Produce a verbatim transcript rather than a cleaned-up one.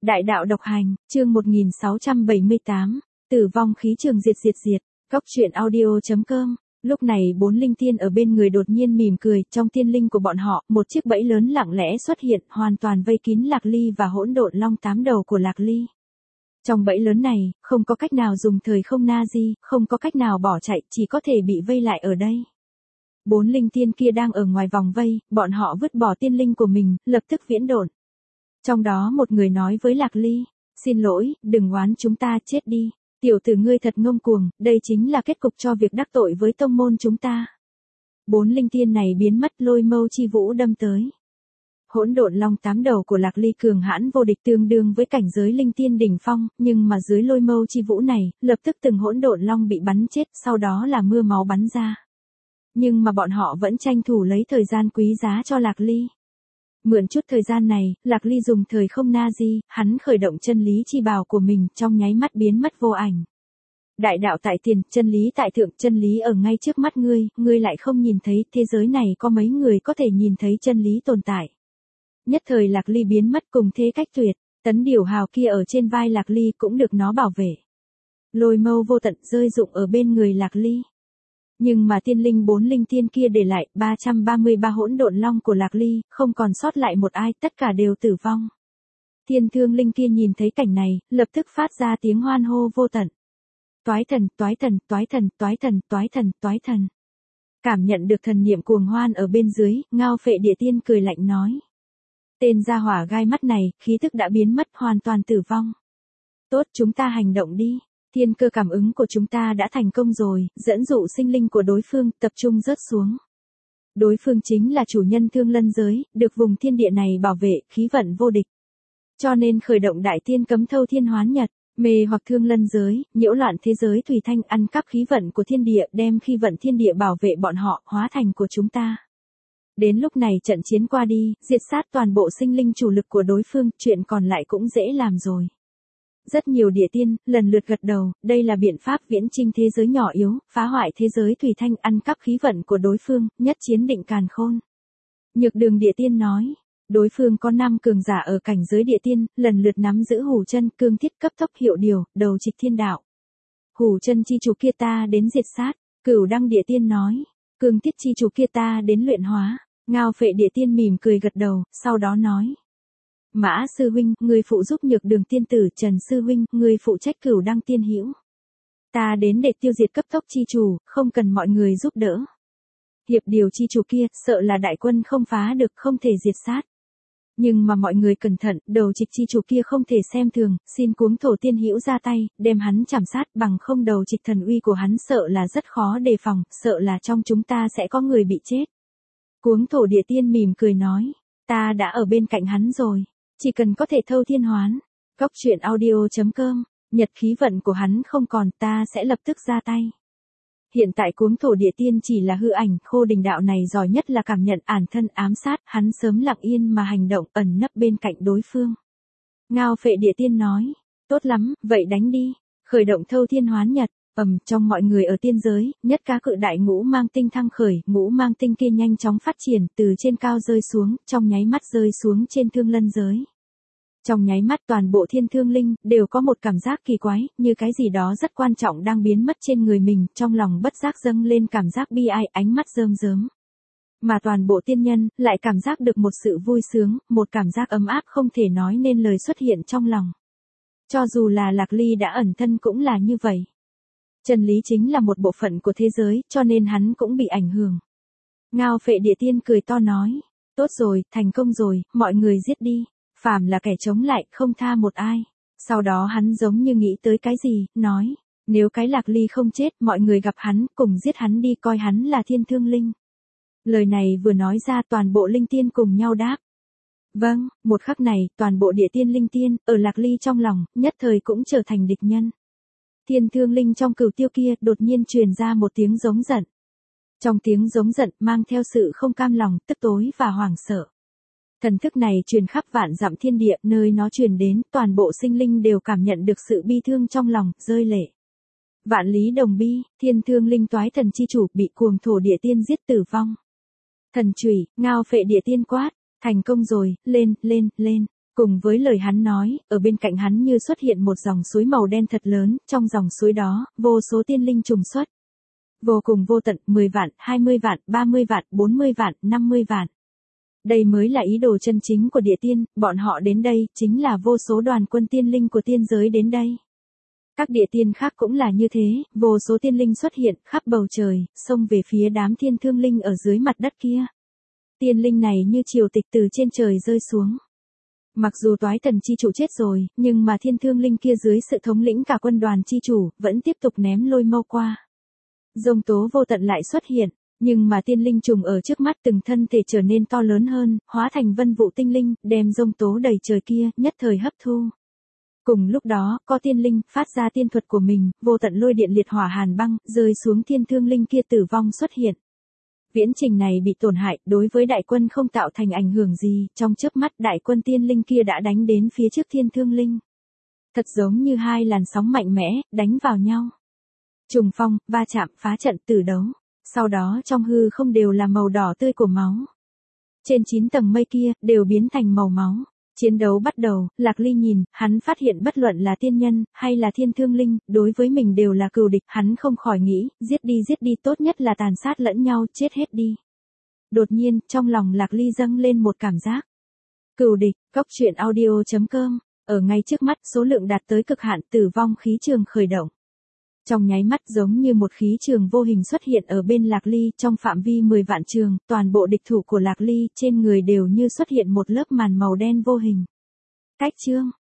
Đại đạo độc hành, chương một nghìn sáu trăm bảy mươi tám, tử vong khí trường diệt diệt diệt, Cóc truyện audio.com. Lúc này bốn linh tiên ở bên người đột nhiên mỉm cười, trong tiên linh của bọn họ, một chiếc bẫy lớn lặng lẽ xuất hiện, hoàn toàn vây kín Lạc Ly và hỗn độn long tám đầu của Lạc Ly. Trong bẫy lớn này, không có cách nào dùng thời không na di, không có cách nào bỏ chạy, chỉ có thể bị vây lại ở đây. Bốn linh tiên kia đang ở ngoài vòng vây, bọn họ vứt bỏ tiên linh của mình, lập tức viễn độn. Trong đó một người nói với Lạc Ly, xin lỗi, đừng oán chúng ta, chết đi. Tiểu tử ngươi thật ngông cuồng, đây chính là kết cục cho việc đắc tội với tông môn chúng ta. Bốn linh tiên này biến mất, lôi mâu chi vũ đâm tới. Hỗn độn long tám đầu của Lạc Ly cường hãn vô địch tương đương với cảnh giới linh tiên đỉnh phong, nhưng mà dưới lôi mâu chi vũ này, lập tức từng hỗn độn long bị bắn chết, sau đó là mưa máu bắn ra. Nhưng mà bọn họ vẫn tranh thủ lấy thời gian quý giá cho Lạc Ly. Mượn chút thời gian này, Lạc Ly dùng thời không na di, hắn khởi động chân lý chi bào của mình, trong nháy mắt biến mất vô ảnh. Đại đạo tại tiền, chân lý tại thượng, chân lý ở ngay trước mắt ngươi, ngươi lại không nhìn thấy, thế giới này có mấy người có thể nhìn thấy chân lý tồn tại. Nhất thời Lạc Ly biến mất cùng thế cách tuyệt, tấn điểu hào kia ở trên vai Lạc Ly cũng được nó bảo vệ. Lôi mâu vô tận rơi rụng ở bên người Lạc Ly. Nhưng mà tiên linh bốn linh tiên kia để lại ba trăm ba mươi ba hỗn độn long của Lạc Ly, không còn sót lại một ai, tất cả đều tử vong. Thiên thương linh kia nhìn thấy cảnh này, lập tức phát ra tiếng hoan hô vô tận. Toái thần, toái thần, toái thần, toái thần, toái thần, toái thần. Cảm nhận được thần niệm cuồng hoan ở bên dưới, Ngao Phệ Địa Tiên cười lạnh nói. Tên gia hỏa gai mắt này, khí thức đã biến mất, hoàn toàn tử vong. Tốt, chúng ta hành động đi. Thiên cơ cảm ứng của chúng ta đã thành công rồi, dẫn dụ sinh linh của đối phương, tập trung rớt xuống. Đối phương chính là chủ nhân Thương Lân giới, được vùng thiên địa này bảo vệ, khí vận vô địch. Cho nên khởi động đại tiên cấm thâu thiên hoán nhật, mê hoặc Thương Lân giới, nhiễu loạn thế giới tùy thanh, ăn cắp khí vận của thiên địa, đem khí vận thiên địa bảo vệ bọn họ, hóa thành của chúng ta. Đến lúc này trận chiến qua đi, diệt sát toàn bộ sinh linh chủ lực của đối phương, chuyện còn lại cũng dễ làm rồi. Rất nhiều địa tiên, lần lượt gật đầu, đây là biện pháp viễn chinh thế giới nhỏ yếu, phá hoại thế giới tùy thanh, ăn cắp khí vận của đối phương, nhất chiến định càn khôn. Nhược Đường địa tiên nói, đối phương có năm cường giả ở cảnh giới địa tiên, lần lượt nắm giữ hủ chân, cương thiết, cấp tốc hiệu điều, đầu trịch thiên đạo. Hủ chân chi chủ kia ta đến diệt sát, Cửu Đăng địa tiên nói, cương thiết chi chủ kia ta đến luyện hóa. Ngao Phệ địa tiên mỉm cười gật đầu, sau đó nói. Mã sư huynh, người phụ giúp Nhược Đường tiên tử, Trần sư huynh, người phụ trách Cửu Đăng tiên hữu. Ta đến để tiêu diệt cấp tốc chi chủ, không cần mọi người giúp đỡ. Hiệp điều chi chủ kia, sợ là đại quân không phá được, không thể diệt sát. Nhưng mà mọi người cẩn thận, đầu trịch chi chủ kia không thể xem thường, xin cuống thổ tiên hữu ra tay, đem hắn chảm sát, bằng không đầu trịch thần uy của hắn sợ là rất khó đề phòng, sợ là trong chúng ta sẽ có người bị chết. Cuống thổ địa tiên mỉm cười nói, ta đã ở bên cạnh hắn rồi, chỉ cần có thể thâu thiên hoán. Cóc truyện audio.com, nhật khí vận của hắn không còn, ta sẽ lập tức ra tay. Hiện tại cuống thổ địa tiên chỉ là hư ảnh, Khô Đình đạo này giỏi nhất là cảm nhận ản thân ám sát, hắn sớm lặng yên mà hành động, ẩn nấp bên cạnh đối phương. Ngao Phệ địa tiên nói, tốt lắm, vậy đánh đi, khởi động thâu thiên hoán nhật. Ầm, trong mọi người ở tiên giới, nhất cá cự đại ngũ mang tinh thăng khởi, ngũ mang tinh kia nhanh chóng phát triển, từ trên cao rơi xuống, trong nháy mắt rơi xuống trên Thương Lân giới. Trong nháy mắt toàn bộ thiên thương linh, đều có một cảm giác kỳ quái, như cái gì đó rất quan trọng đang biến mất trên người mình, trong lòng bất giác dâng lên cảm giác bi ai, ánh mắt rơm rớm. Mà toàn bộ tiên nhân, lại cảm giác được một sự vui sướng, một cảm giác ấm áp không thể nói nên lời xuất hiện trong lòng. Cho dù là Lạc Ly đã ẩn thân cũng là như vậy. Chân lý chính là một bộ phận của thế giới, cho nên hắn cũng bị ảnh hưởng. Ngao Phệ địa tiên cười to nói, tốt rồi, thành công rồi, mọi người giết đi, phàm là kẻ chống lại, không tha một ai. Sau đó hắn giống như nghĩ tới cái gì, nói, nếu cái Lạc Ly không chết, mọi người gặp hắn, cùng giết hắn đi, coi hắn là thiên thương linh. Lời này vừa nói ra, toàn bộ linh tiên cùng nhau đáp. Vâng, một khắc này, toàn bộ địa tiên linh tiên, ở Lạc Ly trong lòng, nhất thời cũng trở thành địch nhân. Thiên thương linh trong cửu tiêu kia đột nhiên truyền ra một tiếng giống giận. Trong tiếng giống giận mang theo sự không cam lòng, tức tối và hoảng sợ. Thần thức này truyền khắp vạn dặm thiên địa, nơi nó truyền đến, toàn bộ sinh linh đều cảm nhận được sự bi thương trong lòng, rơi lệ. Vạn lý đồng bi, thiên thương linh toái thần chi chủ bị cuồng thổ địa tiên giết tử vong. Thần chủy, Ngao Phệ địa tiên quát, thành công rồi, lên, lên, lên. Cùng với lời hắn nói, ở bên cạnh hắn như xuất hiện một dòng suối màu đen thật lớn, trong dòng suối đó, vô số tiên linh trùng xuất. Vô cùng vô tận, mười vạn, hai mươi vạn, ba mươi vạn, bốn mươi vạn, năm mươi vạn. Đây mới là ý đồ chân chính của địa tiên, bọn họ đến đây, chính là vô số đoàn quân tiên linh của tiên giới đến đây. Các địa tiên khác cũng là như thế, vô số tiên linh xuất hiện, khắp bầu trời, xông về phía đám thiên thương linh ở dưới mặt đất kia. Tiên linh này như triều tịch từ trên trời rơi xuống. Mặc dù toái thần chi chủ chết rồi, nhưng mà thiên thương linh kia dưới sự thống lĩnh cả quân đoàn chi chủ, vẫn tiếp tục ném lôi mâu qua. Dông tố vô tận lại xuất hiện, nhưng mà tiên linh trùng ở trước mắt từng thân thể trở nên to lớn hơn, hóa thành vân vụ tinh linh, đem dông tố đầy trời kia, nhất thời hấp thu. Cùng lúc đó, có tiên linh, phát ra tiên thuật của mình, vô tận lôi điện liệt hỏa hàn băng, rơi xuống thiên thương linh kia tử vong xuất hiện. Viễn trình này bị tổn hại, đối với đại quân không tạo thành ảnh hưởng gì, trong chớp mắt đại quân tiên linh kia đã đánh đến phía trước thiên thương linh. Thật giống như hai làn sóng mạnh mẽ, đánh vào nhau. Trùng phong, va chạm, phá trận, tử đấu. Sau đó trong hư không đều là màu đỏ tươi của máu. Trên chín tầng mây kia, đều biến thành màu máu. Chiến đấu bắt đầu, Lạc Ly nhìn, hắn phát hiện bất luận là tiên nhân, hay là thiên thương linh, đối với mình đều là cừu địch, hắn không khỏi nghĩ, giết đi giết đi tốt nhất là tàn sát lẫn nhau, chết hết đi. Đột nhiên, trong lòng Lạc Ly dâng lên một cảm giác. Cừu địch, góc truyện audio chấm com, ở ngay trước mắt, số lượng đạt tới cực hạn, tử vong khí trường khởi động. Trong nháy mắt giống như một khí trường vô hình xuất hiện ở bên Lạc Ly, trong phạm vi mười vạn trường, toàn bộ địch thủ của Lạc Ly, trên người đều như xuất hiện một lớp màn màu đen vô hình. Cách chương,